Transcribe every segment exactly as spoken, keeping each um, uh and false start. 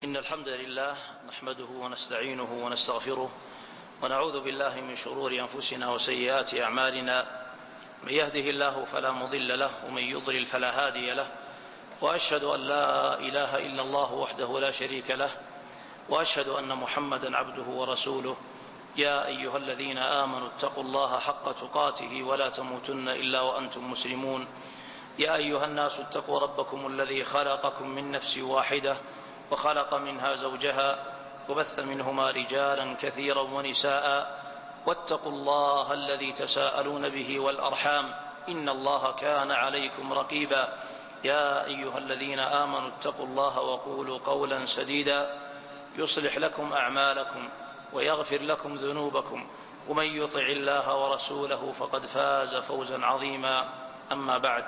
إن الحمد لله نحمده ونستعينه ونستغفره ونعوذ بالله من شرور أنفسنا وسيئات أعمالنا. من يهده الله فلا مضل له ومن يضلل فلا هادي له، وأشهد أن لا إله إلا الله وحده لا شريك له، وأشهد أن محمدا عبده ورسوله. يا أيها الذين آمنوا اتقوا الله حق تقاته ولا تموتن إلا وأنتم مسلمون. يا أيها الناس اتقوا ربكم الذي خلقكم من نفس واحدة وخلق منها زوجها وبث منهما رجالا كثيرا ونساء، واتقوا الله الذي تساءلون به والأرحام إن الله كان عليكم رقيبا. يا أيها الذين آمنوا اتقوا الله وقولوا قولا سديدا يصلح لكم أعمالكم ويغفر لكم ذنوبكم، ومن يطع الله ورسوله فقد فاز فوزا عظيما. أما بعد،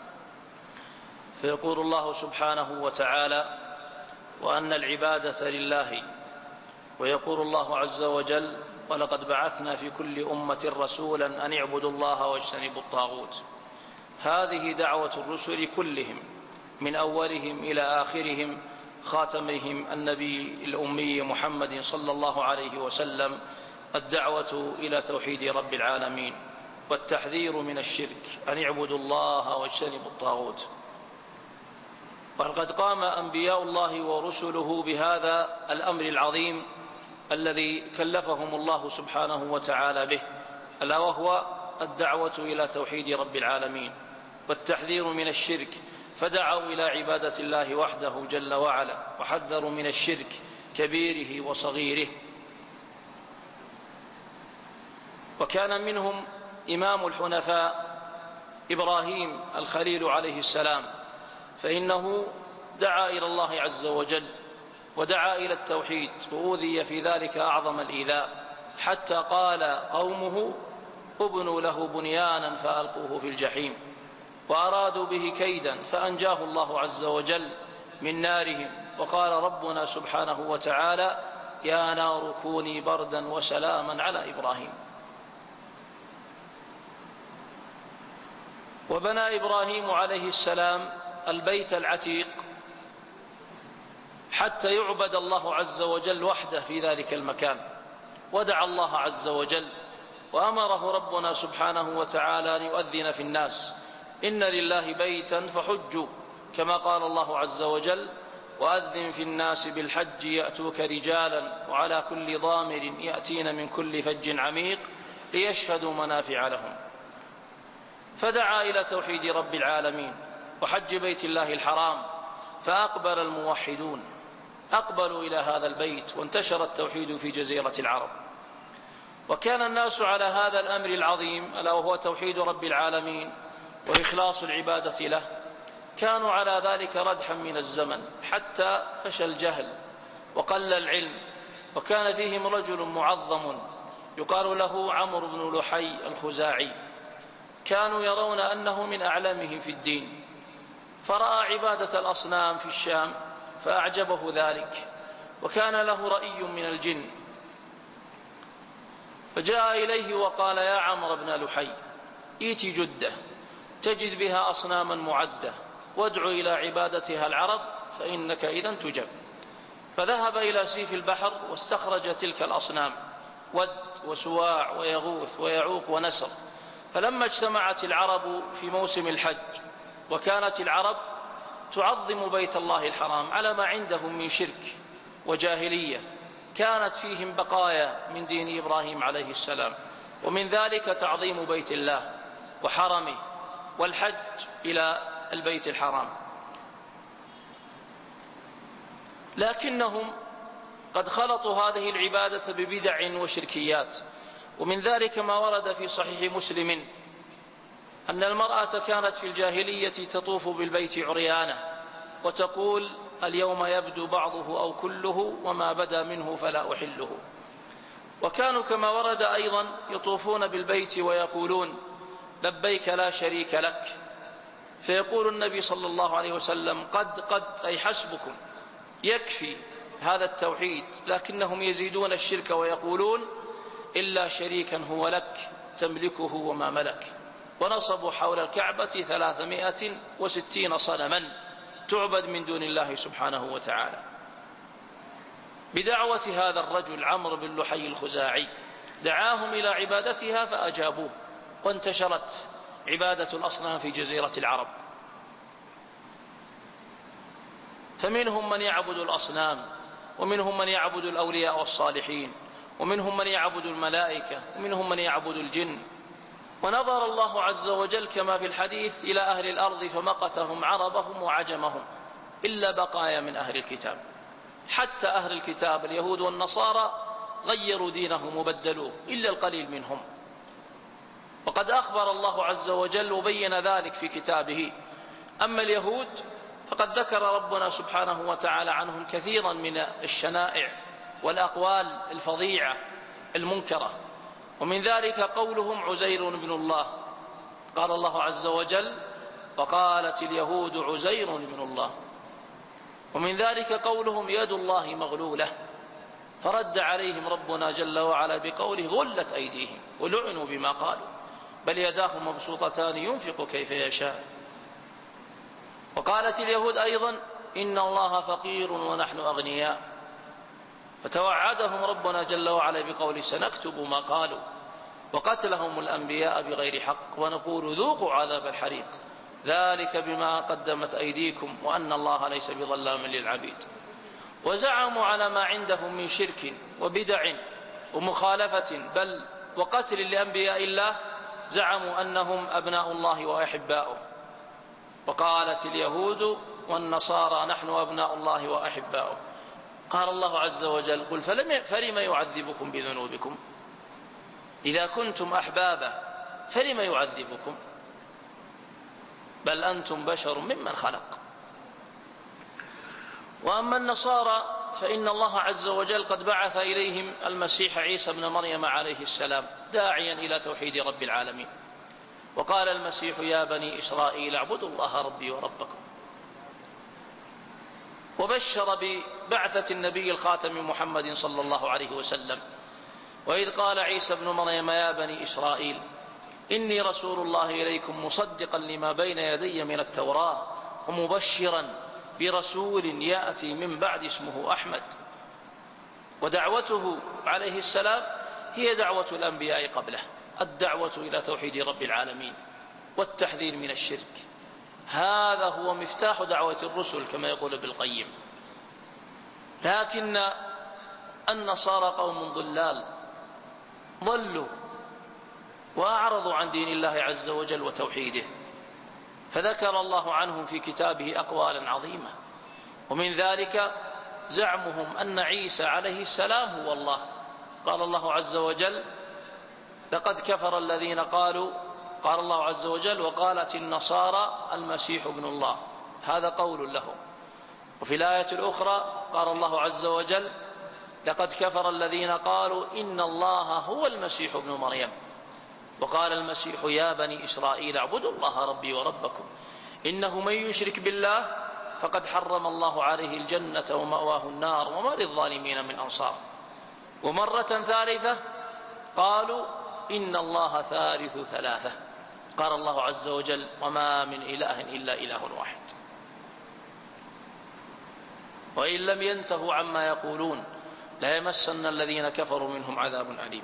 فيقول الله سبحانه وتعالى: وأن العبادة لله. ويقول الله عز وجل: ولقد بعثنا في كل أمة رسولا أن اعبدوا الله واجتنبوا الطاغوت. هذه دعوة الرسل كلهم من أولهم إلى آخرهم، خاتمهم النبي الأمي محمد صلى الله عليه وسلم، الدعوة إلى توحيد رب العالمين والتحذير من الشرك، أن اعبدوا الله واجتنبوا الطاغوت. وقد قام أنبياء الله ورسله بهذا الأمر العظيم الذي كلفهم الله سبحانه وتعالى به، ألا وهو الدعوة إلى توحيد رب العالمين والتحذير من الشرك، فدعوا إلى عبادة الله وحده جل وعلا، وحذروا من الشرك كبيره وصغيره. وكان منهم إمام الحنفاء إبراهيم الخليل عليه السلام، فإنه دعا إلى الله عز وجل ودعا إلى التوحيد، وأوذي في ذلك أعظم الإيذاء، حتى قال قومه: ابنوا له بنيانا فألقوه في الجحيم. وأرادوا به كيدا فأنجاه الله عز وجل من نارهم. وقال ربنا سبحانه وتعالى: يا نار كوني بردا وسلاما على إبراهيم. وبنى إبراهيم عليه السلام البيت العتيق حتى يعبد الله عز وجل وحده في ذلك المكان، ودعا الله عز وجل، وأمره ربنا سبحانه وتعالى أن يؤذن في الناس: إن لله بيتا فحجوا، كما قال الله عز وجل: وأذن في الناس بالحج يأتوك رجالا وعلى كل ضامر يأتين من كل فج عميق ليشهدوا منافع لهم. فدعا إلى توحيد رب العالمين وحج بيت الله الحرام، فأقبل الموحدون، أقبلوا إلى هذا البيت، وانتشر التوحيد في جزيرة العرب. وكان الناس على هذا الأمر العظيم، ألا وهو توحيد رب العالمين وإخلاص العبادة له، كانوا على ذلك ردحا من الزمن، حتى فشى الجهل وقل العلم. وكان فيهم رجل معظم يقال له عمرو بن لحي الخزاعي، كانوا يرون أنه من أعلمهم في الدين، فرأى عبادة الأصنام في الشام فأعجبه ذلك، وكان له رأي من الجن، فجاء إليه وقال: يا عمرو بن لحي، ائت جدة تجد بها أصناما معدة، وادع إلى عبادتها العرب فإنك إذن تجب. فذهب إلى سيف البحر واستخرج تلك الأصنام، ود وسواع ويغوث ويعوق ونسر. فلما اجتمعت العرب في موسم الحج، وكانت العرب تعظم بيت الله الحرام على ما عندهم من شرك وجاهلية، كانت فيهم بقايا من دين إبراهيم عليه السلام، ومن ذلك تعظيم بيت الله وحرمه والحج إلى البيت الحرام. لكنهم قد خلطوا هذه العبادة ببدع وشركيات. ومن ذلك ما ورد في صحيح مسلم أن المرأة كانت في الجاهلية تطوف بالبيت عريانة، وتقول: اليوم يبدو بعضه أو كله، وما بدا منه فلا أحله. وكانوا كما ورد أيضا يطوفون بالبيت ويقولون: لبيك لا شريك لك. فيقول النبي صلى الله عليه وسلم: قد قد أي حسبكم، يكفي هذا التوحيد. لكنهم يزيدون الشرك ويقولون: إلا شريكا هو لك تملكه وما ملك. ونصبوا حول الكعبة ثلاثمائة وستين صنما تعبد من دون الله سبحانه وتعالى. بدعوة هذا الرجل عمرو بن لحي الخزاعي، دعاهم إلى عبادتها فأجابوه، وانتشرت عبادة الأصنام في جزيرة العرب. فمنهم من يعبد الأصنام، ومنهم من يعبد الأولياء والصالحين، ومنهم من يعبد الملائكة، ومنهم من يعبد الجن. ونظر الله عز وجل كما في الحديث إلى أهل الأرض فمقتهم عربهم وعجمهم إلا بقايا من أهل الكتاب. حتى أهل الكتاب اليهود والنصارى غيروا دينهم وبدلوه إلا القليل منهم. وقد أخبر الله عز وجل وبين ذلك في كتابه. أما اليهود فقد ذكر ربنا سبحانه وتعالى عنهم كثيرا من الشنائع والأقوال الفظيعة المنكرة، ومن ذلك قولهم عزير بن الله. قال الله عز وجل: وقالت اليهود عزير بن الله. ومن ذلك قولهم يد الله مغلولة، فرد عليهم ربنا جل وعلا بقوله: غلت أيديهم ولعنوا بما قالوا بل يداه مبسوطتان ينفق كيف يشاء. وقالت اليهود أيضا: إن الله فقير ونحن أغنياء، فتوعدهم ربنا جل وعلا بقوله: سنكتب ما قالوا وقتلهم الأنبياء بغير حق ونقول ذوقوا عذاب الحريق ذلك بما قدمت أيديكم وأن الله ليس بظلام للعبيد. وزعموا على ما عندهم من شرك وبدع ومخالفة بل وقتل لأنبياء الله، زعموا أنهم أبناء الله وأحباؤه. وقالت اليهود والنصارى نحن أبناء الله وأحباؤه. قال الله عز وجل: قل فلم يعذبكم بذنوبكم إذا كنتم أحبابا فلم يعذبكم بل أنتم بشر ممن خلق. وأما النصارى فإن الله عز وجل قد بعث إليهم المسيح عيسى بن مريم عليه السلام داعيا إلى توحيد رب العالمين. وقال المسيح: يا بني إسرائيل اعبدوا الله ربي وربكم. وبشر ببعثة النبي الخاتم محمد صلى الله عليه وسلم. وإذ قال عيسى بن مريم: يا بني إسرائيل إني رسول الله إليكم مصدقا لما بين يدي من التوراة ومبشرا برسول يأتي من بعد اسمه أحمد. ودعوته عليه السلام هي دعوة الأنبياء قبله، الدعوة إلى توحيد رب العالمين والتحذير من الشرك. هذا هو مفتاح دعوة الرسل كما يقول ابن القيم. لكن النصارى قوم ضلال، ضلوا وأعرضوا عن دين الله عز وجل وتوحيده، فذكر الله عنهم في كتابه أقوالا عظيمة. ومن ذلك زعمهم أن عيسى عليه السلام هو الله. قال الله عز وجل: لقد كفر الذين قالوا قال الله عز وجل: وقالت النصارى المسيح ابن الله. هذا قول لهم. وفي الآية الأخرى قال الله عز وجل: لقد كفر الذين قالوا إن الله هو المسيح ابن مريم. وقال المسيح: يا بني إسرائيل اعبدوا الله ربي وربكم إنه من يشرك بالله فقد حرم الله عليه الجنة ومأواه النار وما للظالمين من أنصار. ومرة ثالثة قالوا: إن الله ثالث ثلاثة. قال الله عز وجل: وما من إله إلا إله واحد. وإن لم ينتهوا عما يقولون ليمسن الذين كفروا منهم عذاب أليم.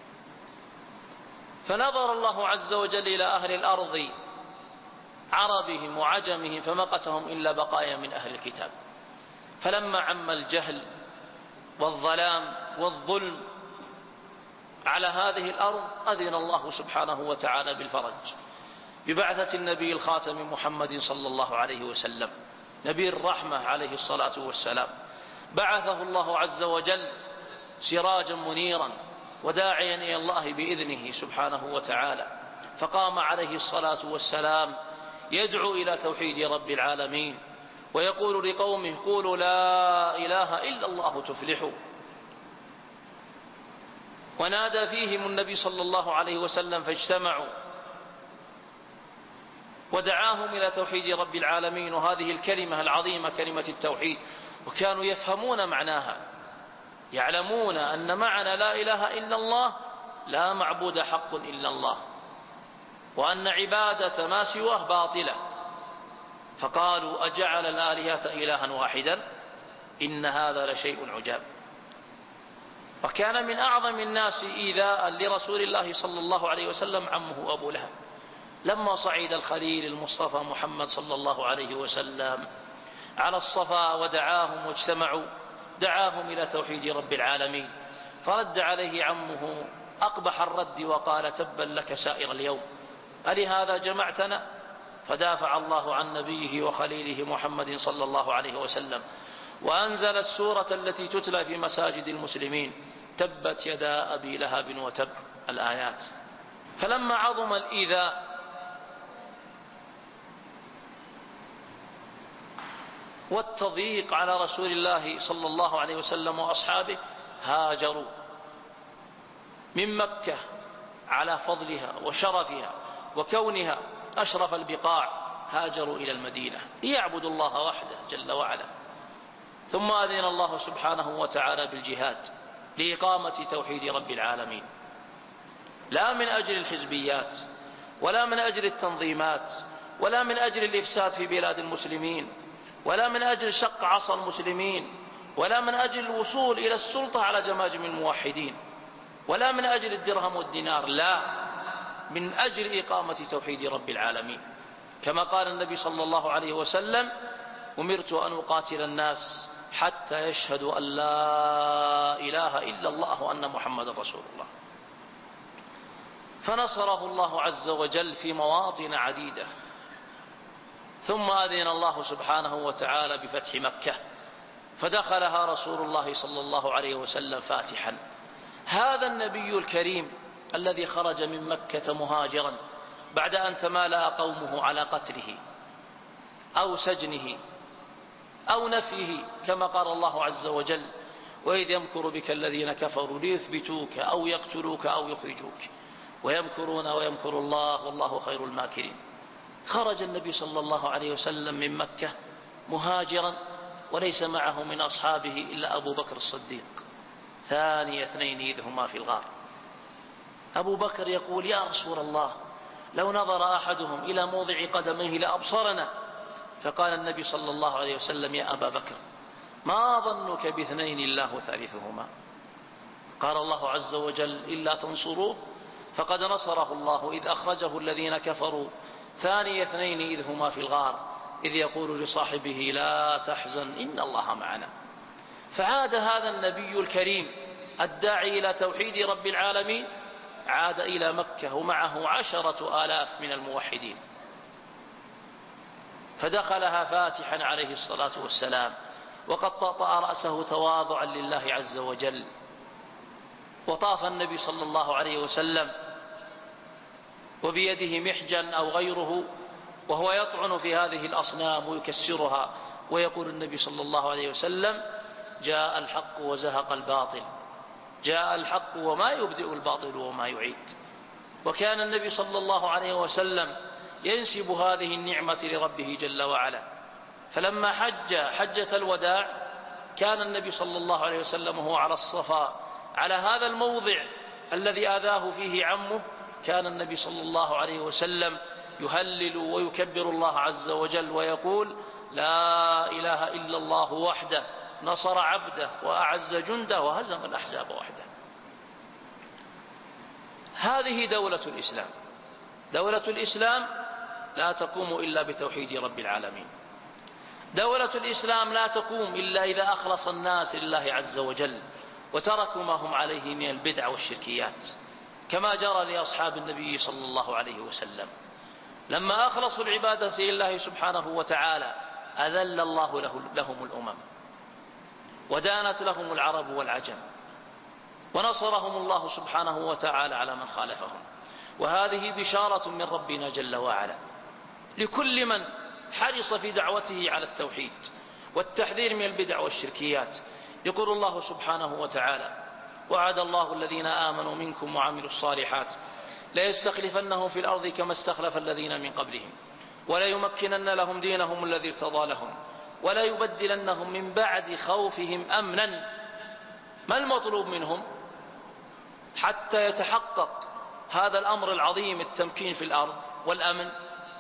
فنظر الله عز وجل إلى أهل الأرض عربهم وعجمهم فمقتهم إلا بقايا من أهل الكتاب. فلما عم الجهل والظلام والظلم على هذه الأرض أذن الله سبحانه وتعالى بالفرج ببعثة النبي الخاتم محمد صلى الله عليه وسلم، نبي الرحمة عليه الصلاة والسلام. بعثه الله عز وجل سراجا منيرا وداعيا إلى الله بإذنه سبحانه وتعالى، فقام عليه الصلاة والسلام يدعو إلى توحيد رب العالمين ويقول لقومه: قولوا لا إله إلا الله تفلحوا. ونادى فيهم النبي صلى الله عليه وسلم فاجتمعوا ودعاهم إلى توحيد رب العالمين، وهذه الكلمة العظيمة كلمة التوحيد. وكانوا يفهمون معناها، يعلمون أن معنى لا إله إلا الله لا معبود حق إلا الله، وأن عبادة ما سواه باطلة. فقالوا: أجعل الآلهة إلها واحدا إن هذا لشيء عجاب. وكان من أعظم الناس إيذاء لرسول الله صلى الله عليه وسلم عمه أبو لهب، لما صعد الخليل المصطفى محمد صلى الله عليه وسلم على الصفا ودعاهم واجتمعوا، دعاهم إلى توحيد رب العالمين، فرد عليه عمه أقبح الرد وقال: تبا لك سائر اليوم، ألهذا جمعتنا؟ فدافع الله عن نبيه وخليله محمد صلى الله عليه وسلم، وأنزل السورة التي تتلى في مساجد المسلمين: تبت يدا أبي لهب وتب، الآيات. فلما عظم الإيذاء والتضييق على رسول الله صلى الله عليه وسلم وأصحابه، هاجروا من مكة على فضلها وشرفها وكونها أشرف البقاع، هاجروا إلى المدينة ليعبدوا الله وحده جل وعلا. ثم أذن الله سبحانه وتعالى بالجهاد لإقامة توحيد رب العالمين، لا من أجل الحزبيات ولا من أجل التنظيمات ولا من أجل الإفساد في بلاد المسلمين ولا من أجل شق عصا المسلمين ولا من أجل الوصول إلى السلطة على جماجم الموحدين ولا من أجل الدرهم والدينار، لا، من أجل إقامة توحيد رب العالمين. كما قال النبي صلى الله عليه وسلم: أمرت أن أقاتل الناس حتى يشهدوا أن لا إله إلا الله وأن محمد رسول الله. فنصره الله عز وجل في مواطن عديدة. ثم أذن الله سبحانه وتعالى بفتح مكة، فدخلها رسول الله صلى الله عليه وسلم فاتحا. هذا النبي الكريم الذي خرج من مكة مهاجرا بعد أن تمالأ قومه على قتله أو سجنه أو نفيه، كما قال الله عز وجل: وإذ يمكر بك الذين كفروا ليثبتوك أو يقتلوك أو يخرجوك ويمكرون ويمكر الله والله خير الماكرين. خرج النبي صلى الله عليه وسلم من مكة مهاجرا وليس معه من أصحابه إلا أبو بكر الصديق، ثاني اثنين إذ هما في الغار. أبو بكر يقول: يا رسول الله، لو نظر أحدهم إلى موضع قدميه لأبصرنا. فقال النبي صلى الله عليه وسلم: يا أبا بكر، ما ظنك باثنين الله ثالثهما؟ قال الله عز وجل: إلا تنصروه فقد نصره الله إذ أخرجه الذين كفروا ثاني اثنين إذ هما في الغار إذ يقول لصاحبه: لا تحزن إن الله معنا. فعاد هذا النبي الكريم الداعي إلى توحيد رب العالمين، عاد إلى مكة ومعه عشرة آلاف من الموحدين، فدخلها فاتحا عليه الصلاة والسلام، وقد طأطأ رأسه تواضعا لله عز وجل. وطاف النبي صلى الله عليه وسلم وبيده محجن أو غيره وهو يطعن في هذه الأصنام ويكسرها، ويقول النبي صلى الله عليه وسلم: جاء الحق وزهق الباطل، جاء الحق وما يبدئ الباطل وما يعيد. وكان النبي صلى الله عليه وسلم ينسب هذه النعمة لربه جل وعلا. فلما حج حجة الوداع كان النبي صلى الله عليه وسلم وهو على الصفا على هذا الموضع الذي آذاه فيه عمه، كان النبي صلى الله عليه وسلم يهلل ويكبر الله عز وجل ويقول: لا إله إلا الله وحده نصر عبده وأعز جنده وهزم الأحزاب وحده. هذه دولة الإسلام. دولة الإسلام لا تقوم إلا بتوحيد رب العالمين. دولة الإسلام لا تقوم إلا إذا أخلص الناس لله عز وجل وتركوا ما هم عليه من البدع والشركيات، كما جرى لأصحاب النبي صلى الله عليه وسلم. لما أخلصوا العبادة لله سبحانه وتعالى أذل الله له لهم الأمم ودانت لهم العرب والعجم، ونصرهم الله سبحانه وتعالى على من خالفهم. وهذه بشارة من ربنا جل وعلا لكل من حرص في دعوته على التوحيد والتحذير من البدع والشركيات. يقول الله سبحانه وتعالى: وعد الله الذين آمنوا منكم وعملوا الصالحات ليستخلفنهم في الأرض كما استخلف الذين من قبلهم وليمكنن لهم دينهم الذي ارتضى لهم وليبدلنهم من بعد خوفهم أمنا. ما المطلوب منهم حتى يتحقق هذا الأمر العظيم، التمكين في الأرض والأمن؟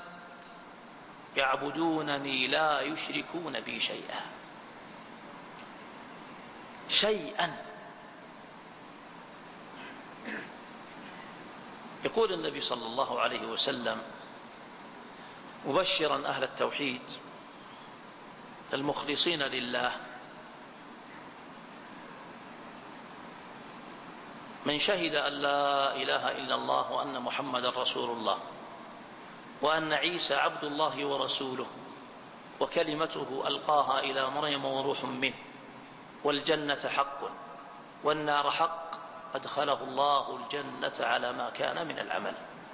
يعبدونني لا يشركون بي شيئا شيئا يقول النبي صلى الله عليه وسلم مبشرا أهل التوحيد المخلصين لله: من شهد أن لا إله إلا الله وأن محمدا رسول الله وأن عيسى عبد الله ورسوله وكلمته ألقاها إلى مريم وروح منه والجنة حق والنار حق أدخله الله الجنة على ما كان من العمل.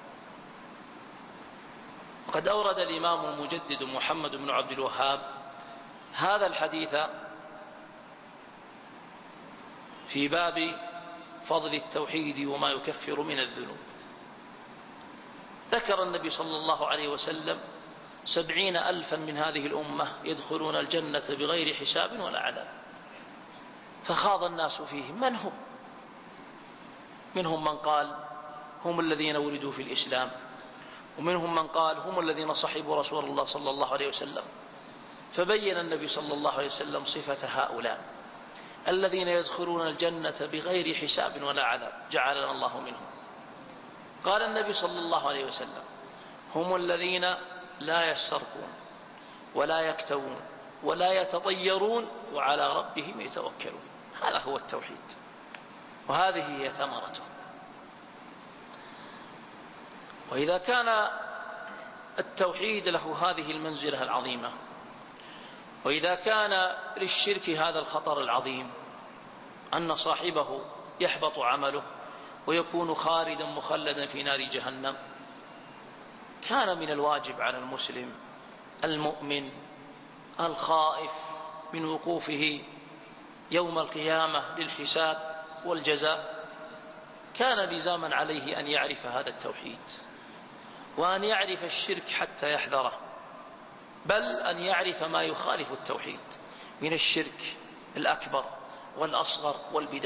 وقد أورد الإمام المجدد محمد بن عبد الوهاب هذا الحديث في باب فضل التوحيد وما يكفر من الذنوب. ذكر النبي صلى الله عليه وسلم سبعين ألفا من هذه الأمة يدخلون الجنة بغير حساب ولا عذاب، فخاض الناس فيهم من هم؟ منهم من قال هم الذين ولدوا في الإسلام، ومنهم من قال هم الذين صحبوا رسول الله صلى الله عليه وسلم. فبين النبي صلى الله عليه وسلم صفة هؤلاء الذين يدخلون الجنة بغير حساب ولا عذاب، جعلنا الله منهم. قال النبي صلى الله عليه وسلم: هم الذين لا يسترقون ولا يكتوون ولا يتطيرون وعلى ربهم يتوكلون. هذا هو التوحيد، وهذه هي ثمرته. وإذا كان التوحيد له هذه المنزلة العظيمة، وإذا كان للشرك هذا الخطر العظيم أن صاحبه يحبط عمله ويكون خالدا مخلدا في نار جهنم، كان من الواجب على المسلم المؤمن الخائف من وقوفه يوم القيامة للحساب والجزاء، كان لزاما عليه أن يعرف هذا التوحيد وأن يعرف الشرك حتى يحذره، بل أن يعرف ما يخالف التوحيد من الشرك الأكبر والأصغر والبدع،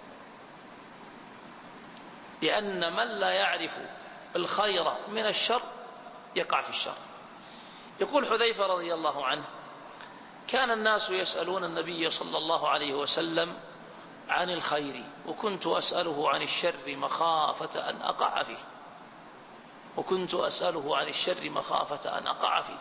لأن من لا يعرف الخير من الشر يقع في الشر. يقول حذيفة رضي الله عنه: كان الناس يسألون النبي صلى الله عليه وسلم عن الخير وكنت أسأله عن الشر مخافة أن أقع فيه وكنت أسأله عن الشر مخافة أن أقع فيه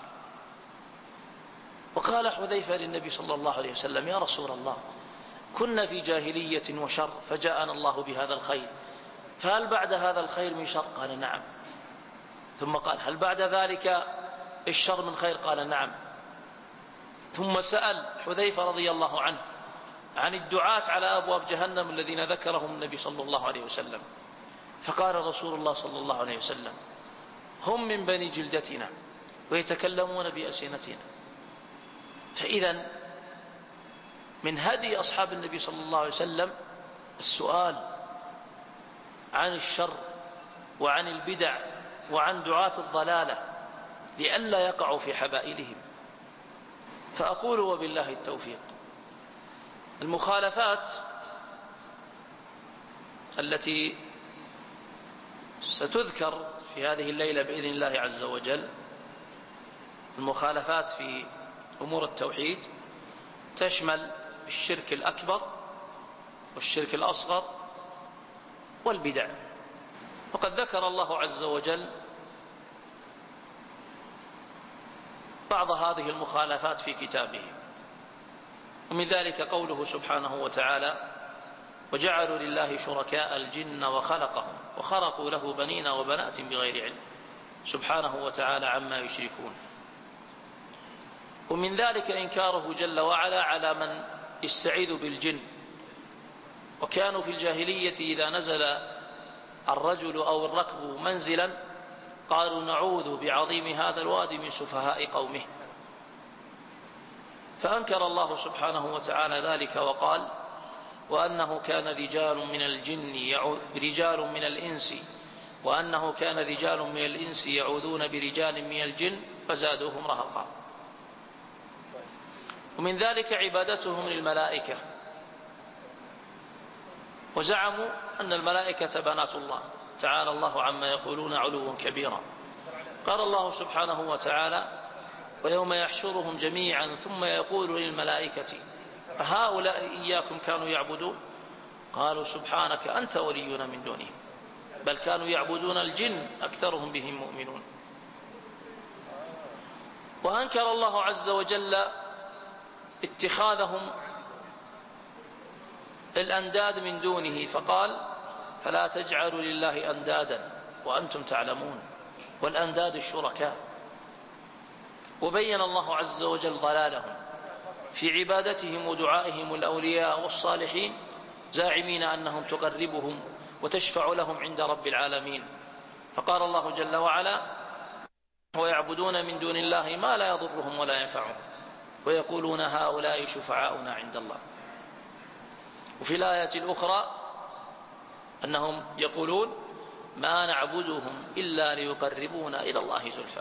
وقال حذيفة للنبي صلى الله عليه وسلم: يا رسول الله، كنا في جاهلية وشر فجاءنا الله بهذا الخير، فهل بعد هذا الخير من شر؟ قال: نعم. ثم قال: هل بعد ذلك الشر من خير؟ قال: نعم. ثم سأل حذيفة رضي الله عنه عن الدعاة على أبواب جهنم الذين ذكرهم النبي صلى الله عليه وسلم، فقال رسول الله صلى الله عليه وسلم: هم من بني جلدتنا ويتكلمون بألسنتنا. فإذا من هدي أصحاب النبي صلى الله عليه وسلم السؤال عن الشر وعن البدع وعن دعاة الضلالة لئلا يقعوا في حبائلهم. فأقول وبالله التوفيق: المخالفات التي ستذكر في هذه الليلة بإذن الله عز وجل، المخالفات في أمور التوحيد، تشمل الشرك الأكبر والشرك الأصغر والبدع. وقد ذكر الله عز وجل بعض هذه المخالفات في كتابه، ومن ذلك قوله سبحانه وتعالى: وجعلوا لله شركاء الجن وخلقهم وخرقوا له بنين وبنات بغير علم سبحانه وتعالى عما يشركون. ومن ذلك إنكاره جل وعلا على من يستعيذ بالجن، وكانوا في الجاهلية إذا نزل الرجل أو الركب منزلا قالوا: نعوذ بعظيم هذا الوادي من سفهاء قومه. فأنكر الله سبحانه وتعالى ذلك وقال: وأنه كان رجال من الجن رجال من الإنس وأنه كان رجال من الإنس يعوذون برجال من الجن فزادوهم رهقا. ومن ذلك عبادتهم للملائكة، وزعموا أن الملائكة بنات الله، تعالى الله عما يقولون علوا كبيرا. قال الله سبحانه وتعالى: ويوم يحشرهم جميعا ثم يقول للملائكة هؤلاء إياكم كانوا يعبدون قالوا سبحانك أنت ولينا من دونهم. بل كانوا يعبدون الجن أكثرهم بهم مؤمنون. وأنكر الله عز وجل اتخاذهم الأنداد من دونه فقال فلا تجعلوا لله أندادا وأنتم تعلمون، والأنداد الشركاء. وبين الله عز وجل ضلالهم في عبادتهم ودعائهم الأولياء والصالحين زاعمين أنهم تقربهم وتشفع لهم عند رب العالمين. فقال الله جل وعلا ويعبدون من دون الله ما لا يضرهم ولا ينفعهم ويقولون هؤلاء شفعاؤنا عند الله. وفي الآية الأخرى أنهم يقولون ما نعبدهم إلا ليقربونا إلى الله زلفى.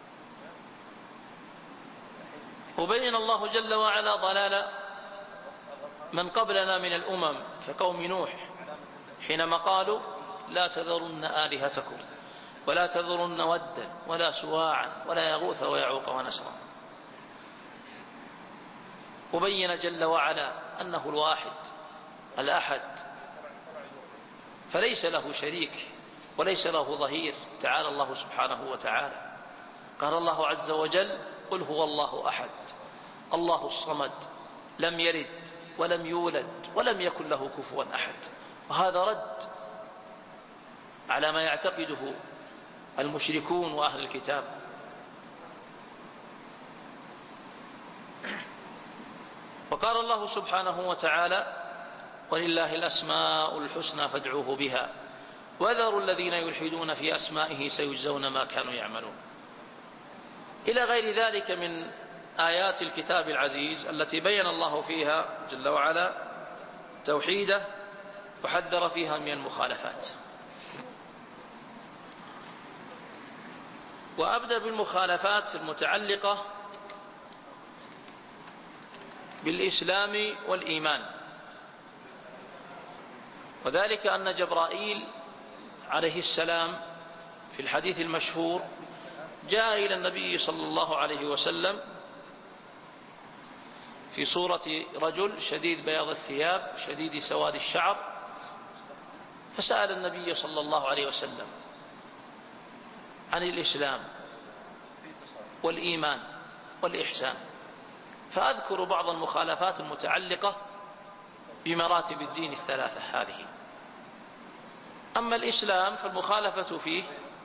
وبين الله جل وعلا ضلال من قبلنا من الأمم كقوم نوح حينما قالوا لا تذرن آلهتكم ولا تذرن ودا ولا سواعا ولا يغوث ويعوق ونسرا. وبين جل وعلا أنه الواحد الأحد فليس له شريك وليس له ظهير، تعالى الله سبحانه وتعالى. قال الله عز وجل قل هو الله أحد الله الصمد لم يلد ولم يولد ولم يكن له كفوا أحد. وهذا رد على ما يعتقده المشركون وأهل الكتاب. وقال الله سبحانه وتعالى ولله الأسماء الحسنى فادعوه بها وذروا الذين يلحدون في أسمائه سيجزون ما كانوا يعملون، إلى غير ذلك من آيات الكتاب العزيز التي بين الله فيها جل وعلا توحيده وحذر فيها من المخالفات. وأبدأ بالمخالفات المتعلقة بالإسلام والإيمان، وذلك أن جبرائيل عليه السلام في الحديث المشهور جاء إلى النبي صلى الله عليه وسلم في صورة رجل شديد بياض الثياب شديد سواد الشعر، فسأل النبي صلى الله عليه وسلم عن الإسلام والإيمان والإحسان. فأذكر بعض المخالفات المتعلقة بمراتب الدين الثلاثة هذه. أما الإسلام فالمخالفة فيه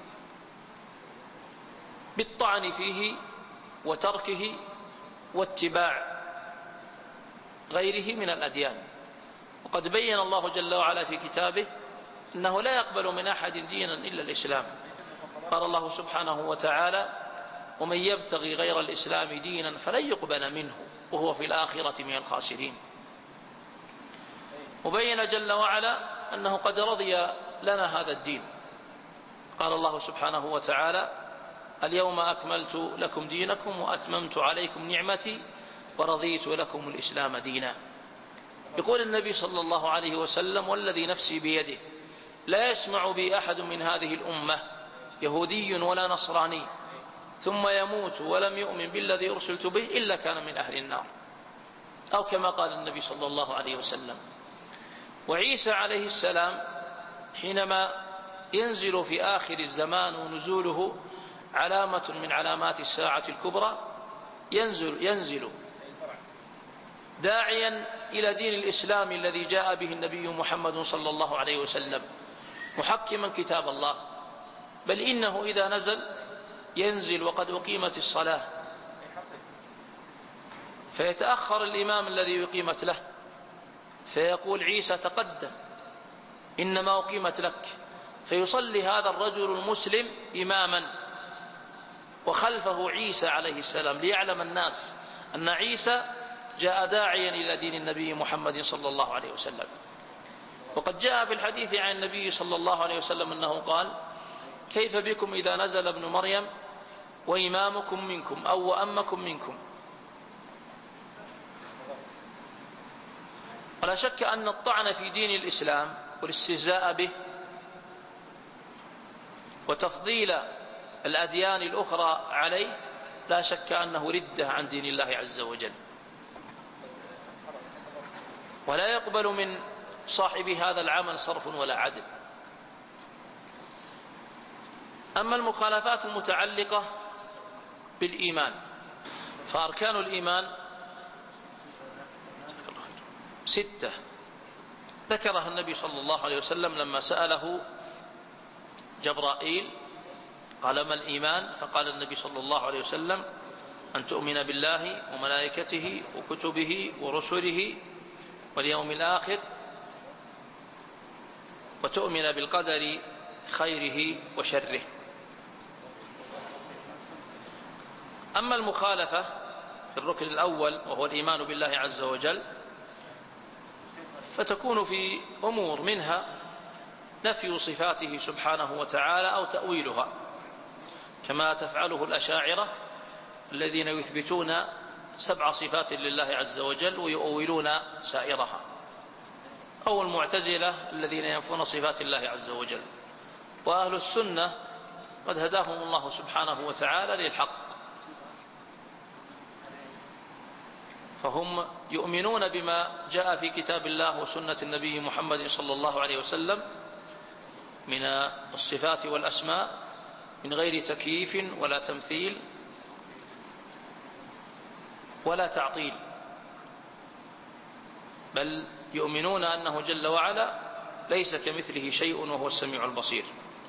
بالطعن فيه وتركه واتباع غيره من الأديان. وقد بين الله جل وعلا في كتابه أنه لا يقبل من أحد دينا إلا الإسلام. قال الله سبحانه وتعالى ومن يبتغي غير الإسلام دينا فلن يقبل منه وهو في الآخرة من الخاسرين. وبين جل وعلا أنه قد رضي لنا هذا الدين. قال الله سبحانه وتعالى اليوم أكملت لكم دينكم وأتممت عليكم نعمتي ورضيت لكم الإسلام دينا. يقول النبي صلى الله عليه وسلم والذي نفسي بيده لا يسمع بي أحد من هذه الأمة يهودي ولا نصراني ثم يموت ولم يؤمن بالذي أرسلت به إلا كان من أهل النار، أو كما قال النبي صلى الله عليه وسلم. وعيسى عليه السلام حينما ينزل في آخر الزمان ونزوله علامة من علامات الساعة الكبرى ينزل, ينزل داعيا إلى دين الإسلام الذي جاء به النبي محمد صلى الله عليه وسلم محكما كتاب الله. بل إنه إذا نزل ينزل وقد أقيمت الصلاة فيتأخر الإمام الذي أقيمت له فيقول عيسى تقدم إنما أقيمت لك، فيصلي هذا الرجل المسلم إماما وخلفه عيسى عليه السلام ليعلم الناس أن عيسى جاء داعيا إلى دين النبي محمد صلى الله عليه وسلم. وقد جاء في الحديث عن النبي صلى الله عليه وسلم أنه قال كيف بكم إذا نزل ابن مريم وإمامكم منكم أو وأمكم منكم. ولا شك أن الطعن في دين الإسلام والاستهزاء به وتفضيل الأديان الأخرى عليه لا شك أنه ردة عن دين الله عز وجل، ولا يقبل من صاحب هذا العمل صرف ولا عدل. أما المخالفات المتعلقة بالإيمان فأركان الإيمان ستة ذكرها النبي صلى الله عليه وسلم لما سأله جبرائيل قال ما الإيمان؟ فقال النبي صلى الله عليه وسلم أن تؤمن بالله وملائكته وكتبه ورسله واليوم الآخر وتؤمن بالقدر خيره وشره. أما المخالفة في الركن الأول وهو الإيمان بالله عز وجل فتكون في أمور منها نفي صفاته سبحانه وتعالى أو تأويلها كما تفعله الأشاعرة الذين يثبتون سبع صفات لله عز وجل ويؤولون سائرها، أو المعتزلة الذين ينفون صفات الله عز وجل. وأهل السنة قد هداهم الله سبحانه وتعالى للحق، فهم يؤمنون بما جاء في كتاب الله وسنة النبي محمد صلى الله عليه وسلم من الصفات والأسماء من غير تكييف ولا تمثيل ولا تعطيل، بل يؤمنون أنه جل وعلا ليس كمثله شيء وهو السميع البصير.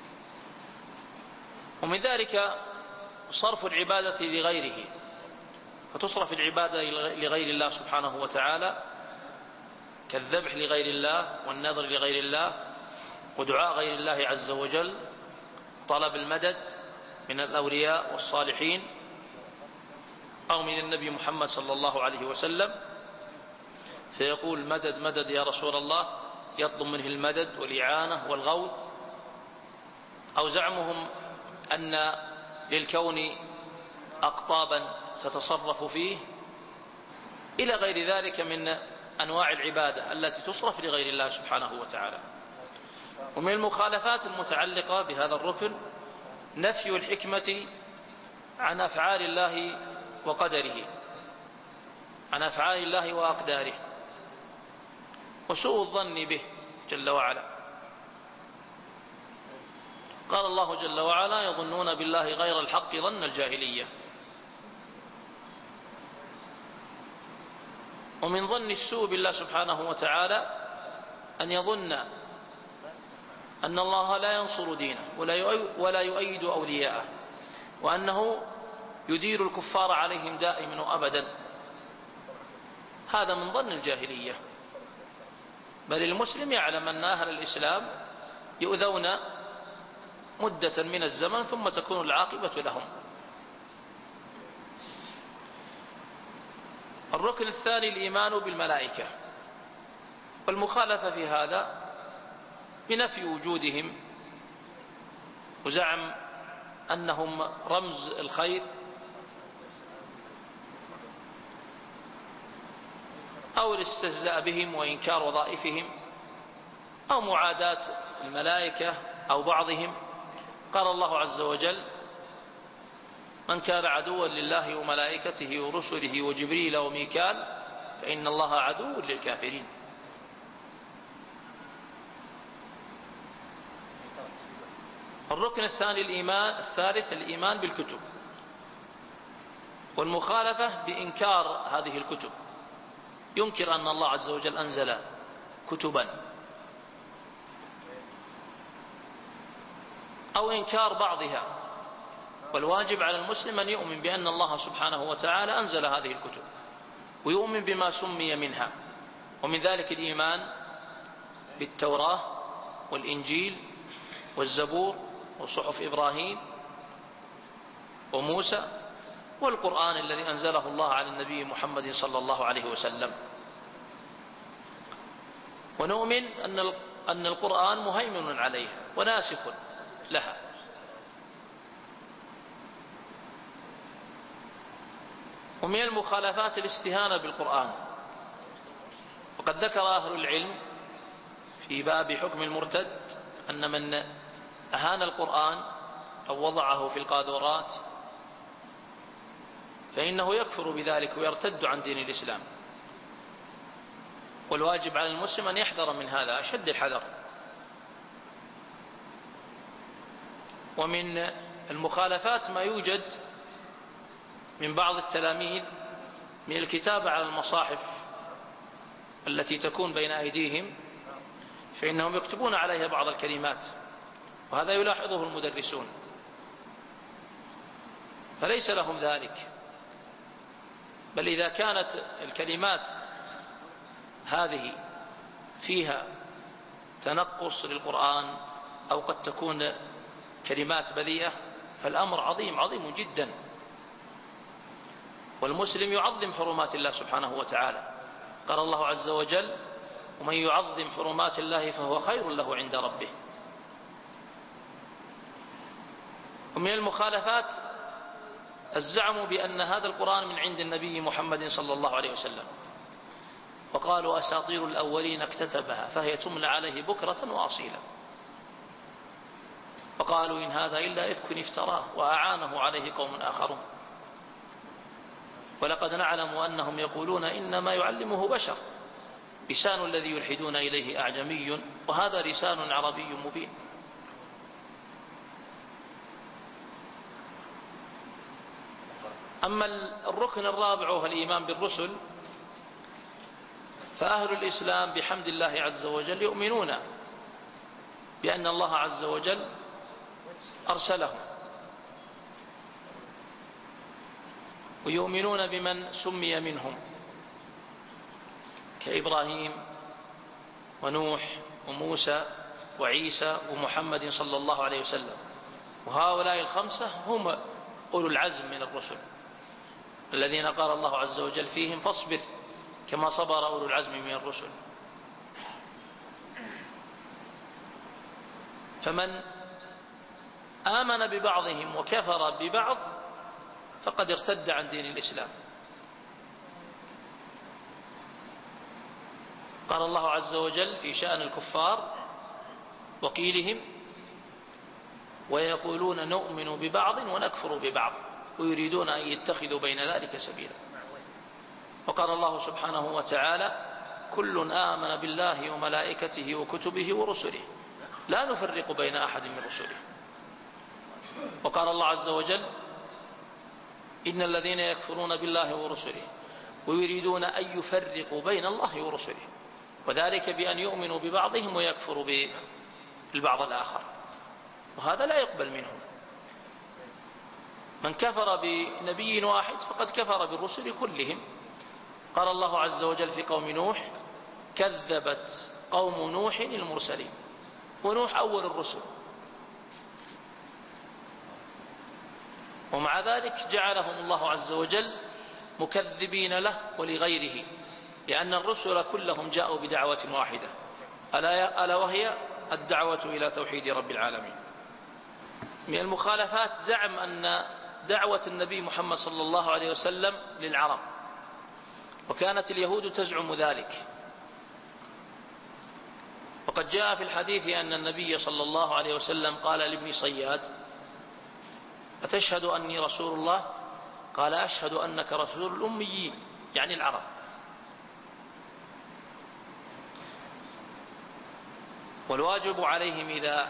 ومن ذلك صرف العبادة لغيره، فتصرف العبادة لغير الله سبحانه وتعالى كالذبح لغير الله والنذر لغير الله ودعاء غير الله عز وجل، طلب المدد من الأولياء والصالحين أو من النبي محمد صلى الله عليه وسلم فيقول مدد مدد يا رسول الله، يطلب منه المدد والإعانة والغوث، أو زعمهم أن للكون أقطابا تتصرف فيه، إلى غير ذلك من أنواع العبادة التي تصرف لغير الله سبحانه وتعالى. ومن المخالفات المتعلقة بهذا الركن نفي الحكمة عن أفعال الله وقدره، عن أفعال الله وأقداره، وسوء الظن به جل وعلا. قال الله جل وعلا يظنون بالله غير الحق ظن الجاهلية. ومن ظن السوء بالله سبحانه وتعالى أن يظن أن الله لا ينصر دينه ولا يؤيد أولياءه، وأنه يدير الكفار عليهم دائما وأبدا. هذا من ظن الجاهلية، بل المسلم يعلم أن أهل الإسلام يؤذون مدة من الزمن ثم تكون العاقبة لهم. الركن الثاني الإيمان بالملائكة، والمخالفة في هذا بنفي وجودهم وزعم أنهم رمز الخير أو الاستهزاء بهم وإنكار وظائفهم أو معاداة الملائكة أو بعضهم. قال الله عز وجل من كان عدوا لله وملائكته ورسله وجبريل وميكال فإن الله عدو للكافرين. الركن الثاني الإيمان الثالث الإيمان بالكتب، والمخالفة بإنكار هذه الكتب، ينكر أن الله عز وجل أنزل كتبا، أو إنكار بعضها. والواجب على المسلم أن يؤمن بأن الله سبحانه وتعالى أنزل هذه الكتب ويؤمن بما سمي منها، ومن ذلك الإيمان بالتوراة والإنجيل والزبور وصحف إبراهيم وموسى والقرآن الذي أنزله الله على النبي محمد صلى الله عليه وسلم. ونؤمن أن القرآن مهيمن عليها وناسخ لها. ومن المخالفات الاستهانة بالقرآن، وقد ذكر أهل العلم في باب حكم المرتد أن من أهان القرآن أو وضعه في القاذورات فإنه يكفر بذلك ويرتد عن دين الإسلام. والواجب على المسلم أن يحذر من هذا أشد الحذر. ومن المخالفات ما يوجد من بعض التلاميذ من الكتابة على المصاحف التي تكون بين أيديهم، فإنهم يكتبون عليها بعض الكلمات، وهذا يلاحظه المدرسون، فليس لهم ذلك. بل إذا كانت الكلمات هذه فيها تنقص للقرآن أو قد تكون كلمات بذيئة فالأمر عظيم عظيم جدا، والمسلم يعظم حرمات الله سبحانه وتعالى. قال الله عز وجل: ومن يعظم حرمات الله فهو خير له عند ربه. ومن المخالفات الزعم بأن هذا القرآن من عند النبي محمد صلى الله عليه وسلم، وقالوا أساطير الأولين اكتتبها فهي تملى عليه بكرة وأصيلا، وقالوا إن هذا إلا إفك افتراه وأعانه عليه قوم آخرون، ولقد نعلم أنهم يقولون إنما يعلمه بشر، لسان الذي يلحدون إليه أعجمي وهذا لسان عربي مبين. أما الركن الرابع وهو الإيمان بالرسل، فأهل الإسلام بحمد الله عز وجل يؤمنون بأن الله عز وجل أرسلهم، ويؤمنون بمن سمي منهم كإبراهيم ونوح وموسى وعيسى ومحمد صلى الله عليه وسلم، وهؤلاء الخمسة هم أولو العزم من الرسل الذين قال الله عز وجل فيهم: فاصبر كما صبر أولو العزم من الرسل. فمن آمن ببعضهم وكفر ببعض فقد ارتد عن دين الإسلام. قال الله عز وجل في شأن الكفار وقيلهم: ويقولون نؤمن ببعض ونكفر ببعض ويريدون أن يتخذوا بين ذلك سبيلا. وقال الله سبحانه وتعالى: كل آمن بالله وملائكته وكتبه ورسله لا نفرق بين أحد من رسله. وقال الله عز وجل: إن الذين يكفرون بالله ورسله ويريدون أن يفرقوا بين الله ورسله، وذلك بأن يؤمنوا ببعضهم ويكفروا بالبعض الآخر، وهذا لا يقبل منهم. من كفر بنبي واحد فقد كفر بالرسل كلهم. قال الله عز وجل في قوم نوح: كذبت قوم نوح المرسلين، ونوح أول الرسل، ومع ذلك جعلهم الله عز وجل مكذبين له ولغيره، لأن الرسل كلهم جاءوا بدعوة واحدة، ألا وهي الدعوة إلى توحيد رب العالمين. من المخالفات زعم أن دعوة النبي محمد صلى الله عليه وسلم للعرب، وكانت اليهود تزعم ذلك. وقد جاء في الحديث أن النبي صلى الله عليه وسلم قال لابن صياد: أتشهد أني رسول الله؟ قال: أشهد أنك رسول الأميين، يعني العرب. والواجب عليهم إذا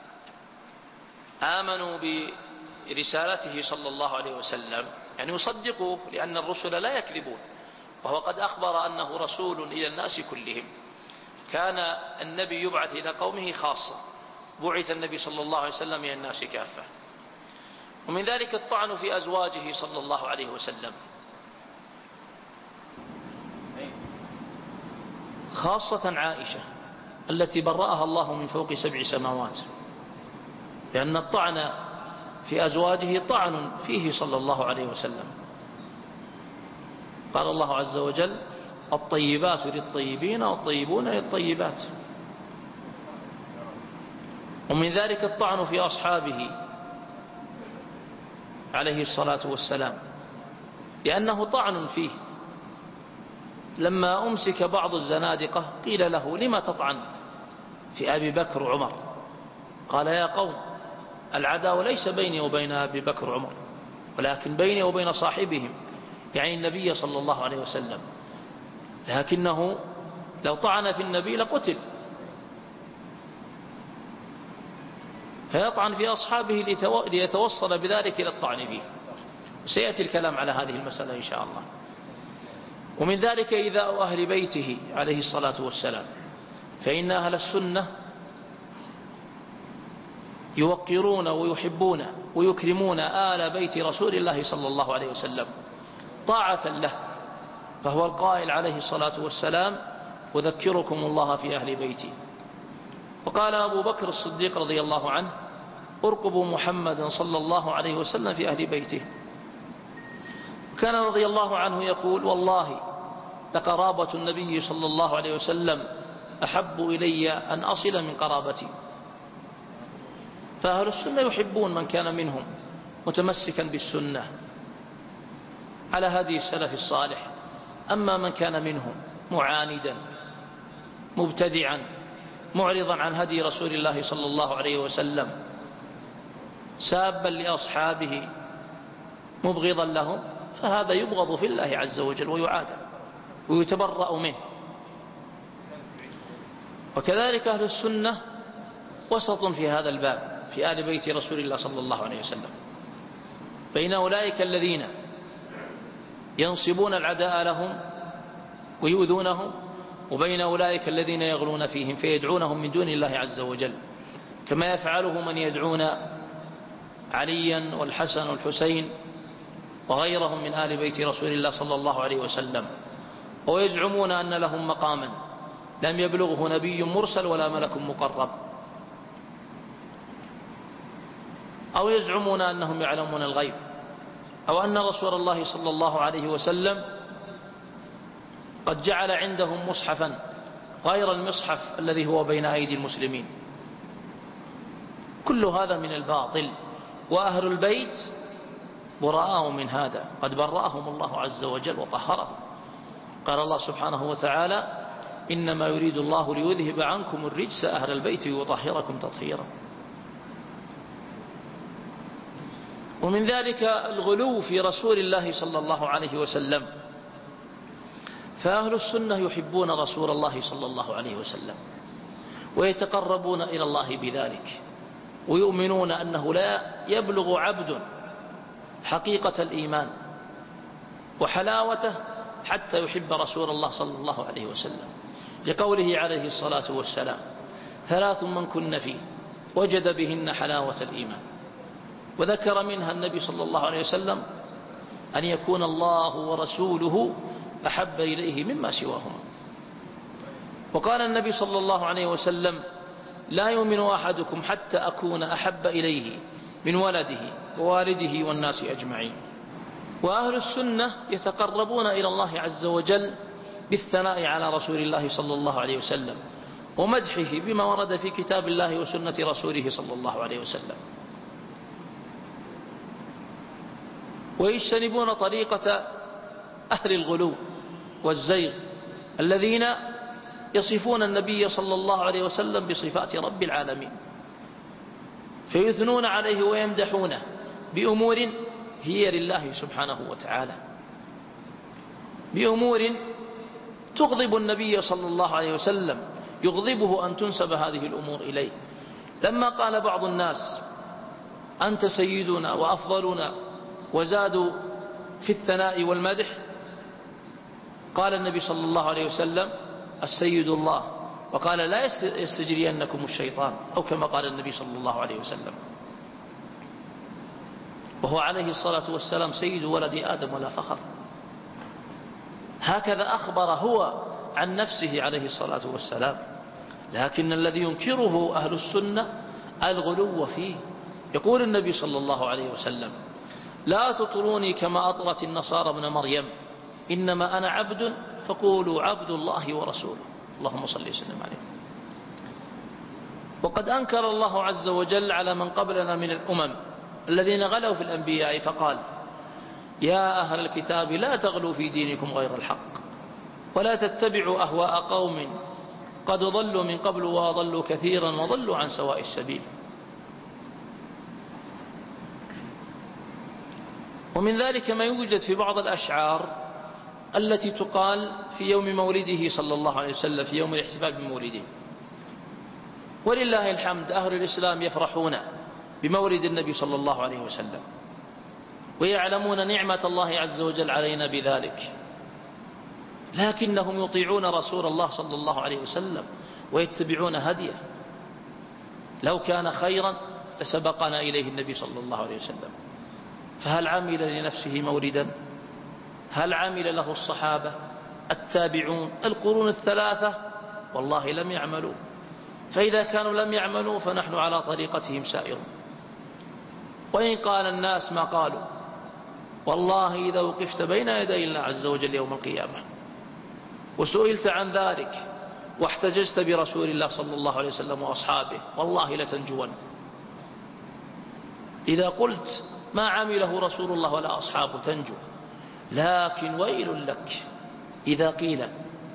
آمنوا برسالته صلى الله عليه وسلم يعني يصدقوه، لأن الرسل لا يكذبون، وهو قد أخبر أنه رسول إلى الناس كلهم. كان النبي يبعث إلى قومه خاصة، بعث النبي صلى الله عليه وسلم إلى الناس كافة. ومن ذلك الطعن في أزواجه صلى الله عليه وسلم، خاصة عائشة التي برأها الله من فوق سبع سماوات، لأن الطعن في أزواجه طعن فيه صلى الله عليه وسلم. قال الله عز وجل: الطيبات للطيبين والطيبون للطيبات. ومن ذلك الطعن في أصحابه عليه الصلاة والسلام، لأنه طعن فيه. لما أمسك بعض الزنادقة قيل له: لما تطعن في أبي بكر وعمر؟ قال: يا قوم، العداوة ليس بيني وبين أبي بكر وعمر، ولكن بيني وبين صاحبهم، يعني النبي صلى الله عليه وسلم، لكنه لو طعن في النبي لقتل. فيطعن في أصحابه ليتوصل بذلك إلى الطعن فيه. سيأتي الكلام على هذه المسألة إن شاء الله. ومن ذلك إيذاء أهل بيته عليه الصلاة والسلام، فإن أهل السنة يوقرون ويحبون ويكرمون آل بيت رسول الله صلى الله عليه وسلم طاعة له، فهو القائل عليه الصلاة والسلام: أذكركم الله في أهل بيتي. وقال أبو بكر الصديق رضي الله عنه: ارقبوا محمدا صلى الله عليه وسلم في أهل بيته. كان رضي الله عنه يقول: والله لقرابة النبي صلى الله عليه وسلم أحب إلي أن أصل من قرابتي. فأهل السنة يحبون من كان منهم متمسكا بالسنة على هدي السلف الصالح. أما من كان منهم معاندا مبتدعا معرضا عن هدي رسول الله صلى الله عليه وسلم سابا لأصحابه مبغضا لهم، فهذا يبغض في الله عز وجل ويعادى ويتبرأ منه. وكذلك أهل السنة وسط في هذا الباب في آل بيت رسول الله صلى الله عليه وسلم، بين أولئك الذين ينصبون العداء لهم ويؤذونهم، وبين أولئك الذين يغلون فيهم فيدعونهم من دون الله عز وجل، كما يفعله من يدعون عليا والحسن والحسين وغيرهم من آل بيت رسول الله صلى الله عليه وسلم، ويزعمون أن لهم مقاما لم يبلغه نبي مرسل ولا ملك مقرب، أو يزعمون أنهم يعلمون الغيب، أو أن رسول الله صلى الله عليه وسلم قد جعل عندهم مصحفا غير المصحف الذي هو بين أيدي المسلمين. كل هذا من الباطل، وأهل البيت براء من هذا، قد برأهم الله عز وجل وطهرهم. قال الله سبحانه وتعالى: إنما يريد الله ليذهب عنكم الرجس أهل البيت ويطهركم تطهيرا. ومن ذلك الغلو في رسول الله صلى الله عليه وسلم، فأهل السنة يحبون رسول الله صلى الله عليه وسلم ويتقربون إلى الله بذلك، ويؤمنون أنه لا يبلغ عبد حقيقة الإيمان وحلاوته حتى يحب رسول الله صلى الله عليه وسلم، لقوله عليه الصلاة والسلام: ثلاث من كن فيه وجد بهن حلاوة الإيمان. وذكر منها النبي صلى الله عليه وسلم أن يكون الله ورسوله أحب إليه مما سواهما. وقال النبي صلى الله عليه وسلم: لا يؤمن أحدكم حتى أكون أحب إليه من ولده ووالده والناس أجمعين. وأهل السنة يتقربون إلى الله عز وجل بالثناء على رسول الله صلى الله عليه وسلم ومدحه بما ورد في كتاب الله وسنة رسوله صلى الله عليه وسلم، ويجتنبون طريقة أهل الغلو والزيغ الذين يصفون النبي صلى الله عليه وسلم بصفات رب العالمين، فيثنون عليه ويمدحونه بأمور هي لله سبحانه وتعالى، بأمور تغضب النبي صلى الله عليه وسلم، يغضبه أن تنسب هذه الأمور إليه. لما قال بعض الناس: أنت سيدنا وأفضلنا، وزادوا في الثناء والمدح، قال النبي صلى الله عليه وسلم: السيد الله، وقال: لا يستجرينكم الشيطان، أو كما قال النبي صلى الله عليه وسلم، وهو عليه الصلاة والسلام سيد ولد آدم ولا فخر. هكذا أخبر هو عن نفسه عليه الصلاة والسلام. لكن الذي ينكره أهل السنة الغلو فيه. يقول النبي صلى الله عليه وسلم: لا تطروني كما أطرت النصارى ابن مريم، إنما أنا عبد فقولوا عبد الله ورسوله. اللهم صل وسلم عليه. وقد أنكر الله عز وجل على من قبلنا من الأمم الذين غلوا في الأنبياء فقال: يا أهل الكتاب لا تغلوا في دينكم غير الحق، ولا تتبعوا أهواء قوم قد ضلوا من قبل وأضلوا كثيرا وضلوا عن سواء السبيل. ومن ذلك ما يوجد في بعض الأشعار التي تقال في يوم مولده صلى الله عليه وسلم، في يوم الاحتفال بمولده. ولله الحمد أهل الإسلام يفرحون بمولد النبي صلى الله عليه وسلم، ويعلمون نعمة الله عز وجل علينا بذلك، لكنهم يطيعون رسول الله صلى الله عليه وسلم ويتبعون هديه. لو كان خيرا لسبقنا إليه النبي صلى الله عليه وسلم، فهل عمل لنفسه مولدا؟ هل عمل له الصحابة التابعون القرون الثلاثة؟ والله لم يعملوا. فإذا كانوا لم يعملوا فنحن على طريقتهم سائرون. وإن قال الناس ما قالوا، والله إذا وقفت بين يدي الله عز وجل يوم القيامة وسئلت عن ذلك واحتججت برسول الله صلى الله عليه وسلم وأصحابه، والله لتنجون. إذا قلت ما عمله رسول الله ولا أصحابه تنجو، لكن ويل لك إذا قيل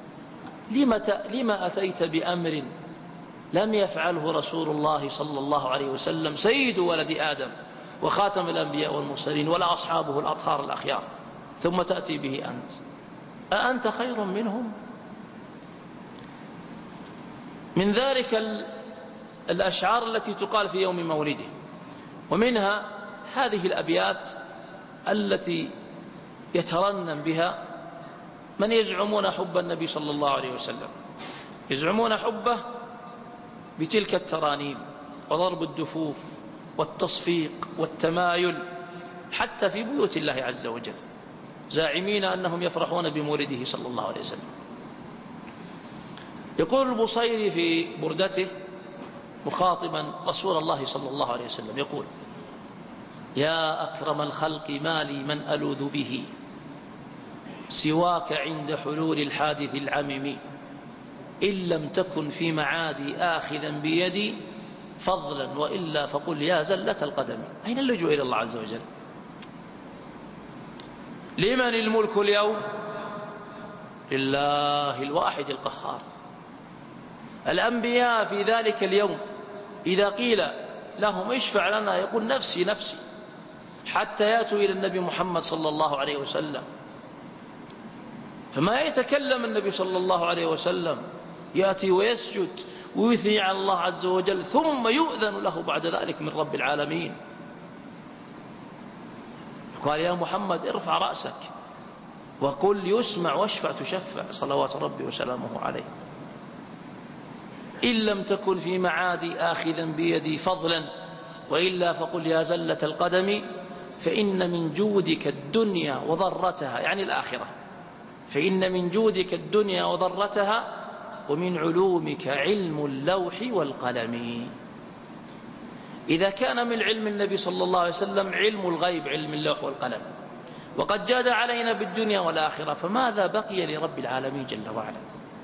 لما أتيت بأمر لم يفعله رسول الله صلى الله عليه وسلم سيد ولد آدم وخاتم الأنبياء والمرسلين ولا أصحابه الأطهار الأخيار، ثم تأتي به أنت، أأنت خير منهم؟ من ذلك الأشعار التي تقال في يوم مولده، ومنها هذه الأبيات التي يترنم بها من يزعمون حب النبي صلى الله عليه وسلم، يزعمون حبه بتلك الترانيم وضرب الدفوف والتصفيق والتمايل حتى في بيوت الله عز وجل، زاعمين أنهم يفرحون بمولده صلى الله عليه وسلم. يقول البصيري في بردته مخاطبا رسول الله صلى الله عليه وسلم، يقول: يا أكرم الخلق ما لي من ألوذ به سواك عند حلول الحادث العمم، إن لم تكن في معادي آخذا بيدي فضلا وإلا فقل يا زلة القدم. أين اللجوء إلى الله عز وجل؟ لمن الملك اليوم؟ لله الواحد القهار. الأنبياء في ذلك اليوم إذا قيل لهم اشفع لنا يقول نفسي نفسي، حتى يأتوا إلى النبي محمد صلى الله عليه وسلم. فما يتكلم النبي صلى الله عليه وسلم، يأتي ويسجد ويثني على الله عز وجل، ثم يؤذن له بعد ذلك من رب العالمين. قال: يا محمد ارفع رأسك وقل يسمع واشفع تشفع، صلوات ربي وسلامه عليه. إن لم تكن في معادي آخذا بيدي فضلا وإلا فقل يا زلة القدم، فإن من جودك الدنيا وضرتها، يعني الآخرة، فإن من جودك الدنيا وضرتها ومن علومك علم اللوح والقلم. إذا كان من علم النبي صلى الله عليه وسلم علم الغيب، علم اللوح والقلم، وقد جاد علينا بالدنيا والآخرة، فماذا بقي لرب العالمين جل وعلا؟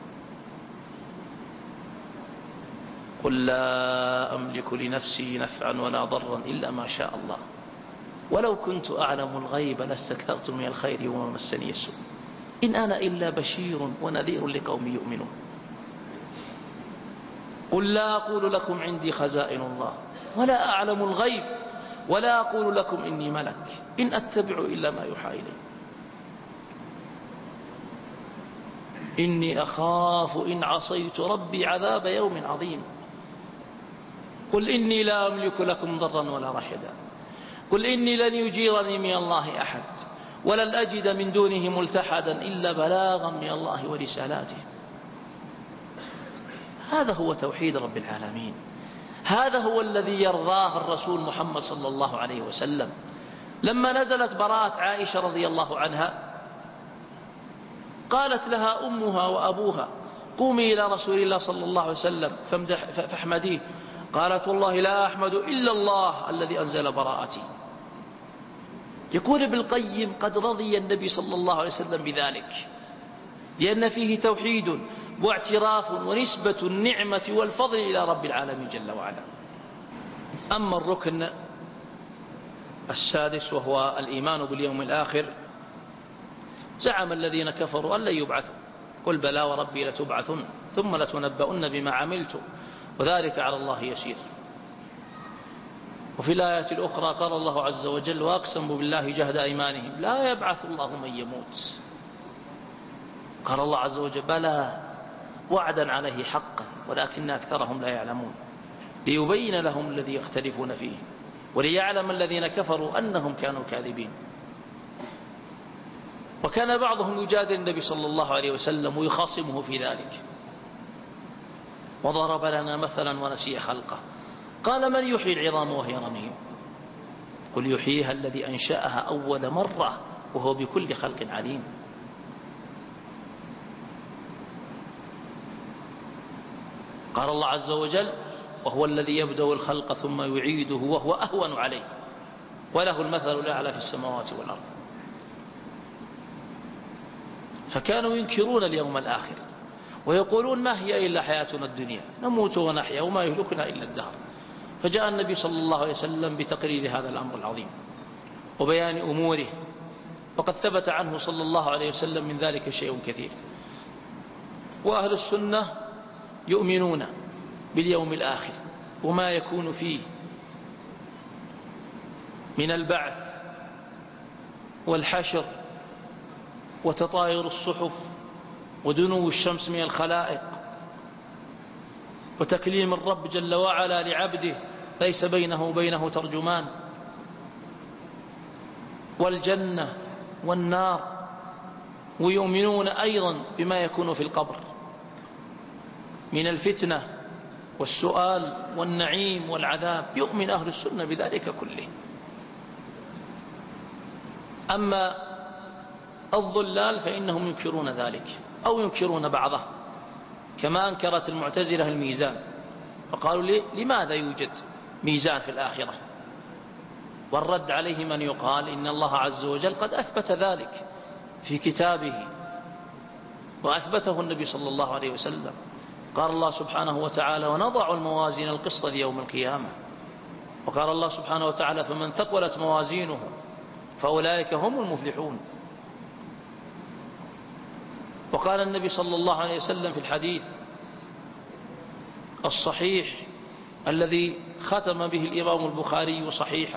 قل لا أملك لنفسي نفعا ولا ضرا إلا ما شاء الله ولو كنت أعلم الغيب لاستكثرت من الخير وما مسني السوء إن أنا إلا بشير ونذير لقوم يؤمنون. قل لا أقول لكم عندي خزائن الله ولا أعلم الغيب ولا أقول لكم إني ملك إن أتبع إلا ما يوحى إلي إني أخاف إن عصيت ربي عذاب يوم عظيم. قل إني لا أملك لكم ضرا ولا رشدا قل إني لن يجيرني من الله أحد ولن أجد من دونه ملتحدا إلا بلاغا من الله ورسالاته. هذا هو توحيد رب العالمين، هذا هو الذي يرضاه الرسول محمد صلى الله عليه وسلم. لما نزلت براءة عائشة رضي الله عنها قالت لها أمها وأبوها قومي إلى رسول الله صلى الله عليه وسلم فاحمديه. قالت والله لا أحمد إلا الله الذي أنزل براءتي. يقول ابن القيم قد رضي النبي صلى الله عليه وسلم بذلك لأن فيه توحيد واعتراف ونسبة النعمة والفضل إلى رب العالمين جل وعلا. أما الركن السادس وهو الإيمان باليوم الآخر، زعم الذين كفروا أن لن يبعثوا قل بلى وربي لتبعثن ثم لتنبؤن بما عملتم وذلك على الله يسير. وفي الآيات الأخرى قال الله عز وجل وأقسموا بالله جهد أيمانهم لا يبعث الله من يموت. قال الله عز وجل بلى وعدا عليه حقا ولكن أكثرهم لا يعلمون ليبين لهم الذي يختلفون فيه وليعلم الذين كفروا أنهم كانوا كاذبين. وكان بعضهم يجادل النبي صلى الله عليه وسلم ويخاصمه في ذلك، وضرب لنا مثلا ونسي خلقه، قال من يحيي العظام وهي رميم قل يحييها الذي أنشأها أول مرة وهو بكل خلق عليم. قال الله عز وجل وهو الذي يبدأ الخلق ثم يعيده وهو أهون عليه وله المثل الأعلى في السماوات والأرض. فكانوا ينكرون اليوم الآخر ويقولون ما هي إلا حياتنا الدنيا نموت ونحيا وما يهلكنا إلا الدهر. فجاء النبي صلى الله عليه وسلم بتقرير هذا الأمر العظيم وبيان أموره، وقد ثبت عنه صلى الله عليه وسلم من ذلك شيء كثير. وأهل السنة يؤمنون باليوم الآخر وما يكون فيه من البعث والحشر وتطاير الصحف ودنو الشمس من الخلائق وتكليم الرب جل وعلا لعبده ليس بينه وبينه ترجمان، والجنة والنار. ويؤمنون أيضا بما يكون في القبر من الفتنة والسؤال والنعيم والعذاب، يؤمن أهل السنة بذلك كله. أما الضلال فإنهم ينكرون ذلك أو ينكرون بعضه، كما أنكرت المعتزلة الميزان، فقالوا لماذا يوجد ميزان في الآخرة؟ والرد عليهم أن يقال إن الله عز وجل قد أثبت ذلك في كتابه وأثبته النبي صلى الله عليه وسلم. قال الله سبحانه وتعالى ونضع الموازين القسط ليوم القيامة. وقال الله سبحانه وتعالى فمن ثقلت موازينه فأولئك هم المفلحون. وقال النبي صلى الله عليه وسلم في الحديث الصحيح الذي ختم به الإمام البخاري صحيحه،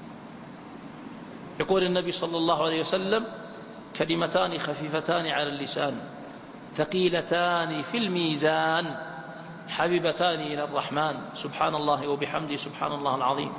يقول النبي صلى الله عليه وسلم كلمتان خفيفتان على اللسان ثقيلتان في الميزان حبيبتان إلى الرحمن سبحان الله وبحمده سبحان الله العظيم.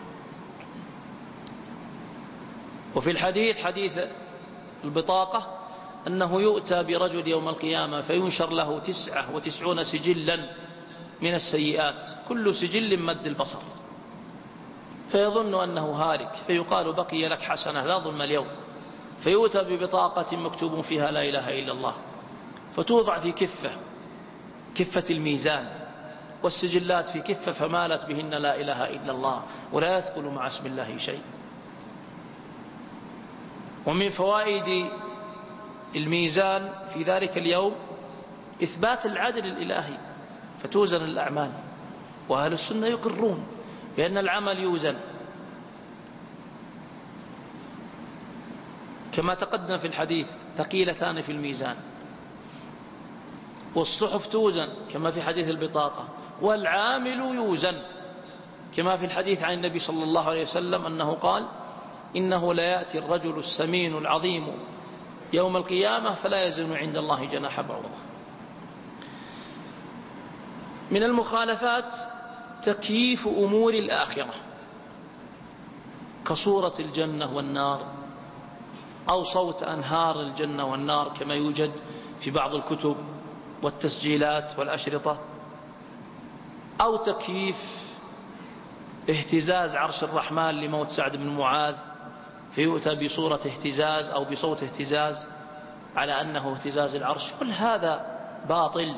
وفي الحديث حديث البطاقة أنه يؤتى برجل يوم القيامة فينشر له تسعة وتسعون سجلا من السيئات كل سجل مد البصر، فيظن أنه هالك فيقال بقي لك حسنة لا ظلم اليوم، فيؤتى ببطاقة مكتوب فيها لا إله إلا الله فتوضع في كفة كفة الميزان والسجلات في كفة فمالت بهن لا إله إلا الله ولا يثقل مع اسم الله شيء. ومن فوائد الميزان في ذلك اليوم إثبات العدل الإلهي فتوزن الأعمال، وأهل السنة يقرون بأن العمل يوزن كما تقدم في الحديث ثقيلتان في الميزان، والصحف توزن كما في حديث البطاقة، والعامل يوزن كما في الحديث عن النبي صلى الله عليه وسلم أنه قال إنه لا يأتي الرجل السمين العظيم يوم القيامة فلا يزن عند الله جناح بعوضة. من المخالفات تكييف أمور الآخرة كصورة الجنة والنار أو صوت أنهار الجنة والنار كما يوجد في بعض الكتب والتسجيلات والأشرطة، أو تكييف اهتزاز عرش الرحمن لموت سعد بن معاذ فيؤتى بصورة اهتزاز أو بصوت اهتزاز على أنه اهتزاز العرش. كل هذا باطل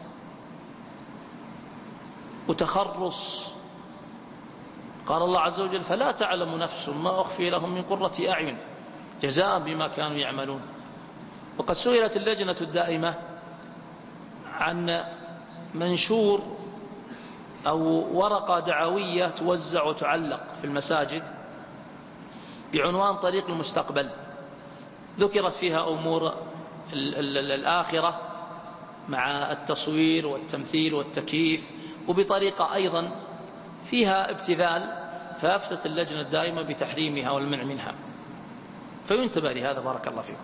وتخرص. قال الله عز وجل فلا تعلم نفس ما أخفي لهم من قرة أعين جزاء بما كانوا يعملون. وقد سئلت اللجنة الدائمة عن منشور أو ورقة دعوية توزع وتعلق في المساجد بعنوان طريق المستقبل، ذكرت فيها أمور الآخرة مع التصوير والتمثيل والتكييف وبطريقة أيضا فيها ابتذال، فأفتت اللجنة الدائمة بتحريمها والمنع منها، فينتبه لهذا بارك الله فيكم.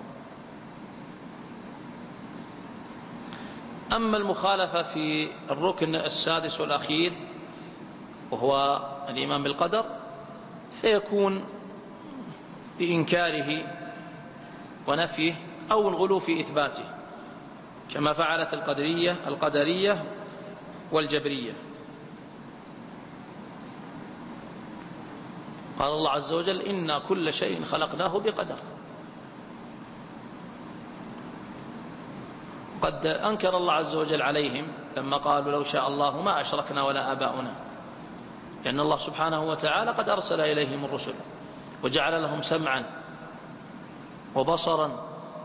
أما المخالفة في الركن السادس والأخير وهو الإيمان بالقدر فيكون بإنكاره ونفيه أو الغلو في إثباته، كما فعلت القدرية القدرية والجبرية. قال الله عز وجل: إنا كل شيء خلقناه بقدر. قد أنكر الله عز وجل عليهم لما قالوا: لو شاء الله ما أشركنا ولا آباؤنا، لأن الله سبحانه وتعالى قد أرسل إليهم الرسل وجعل لهم سمعا وبصرا،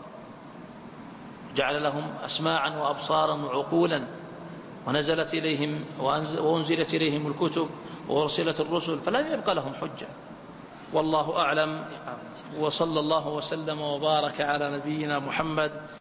جعل لهم أسماعا وأبصارا وعقولا، ونزلت إليهم وأنزلت إليهم الكتب وأرسلت الرسل، فلم يبقى لهم حجة. والله أعلم، وصلى الله وسلم وبارك على نبينا محمد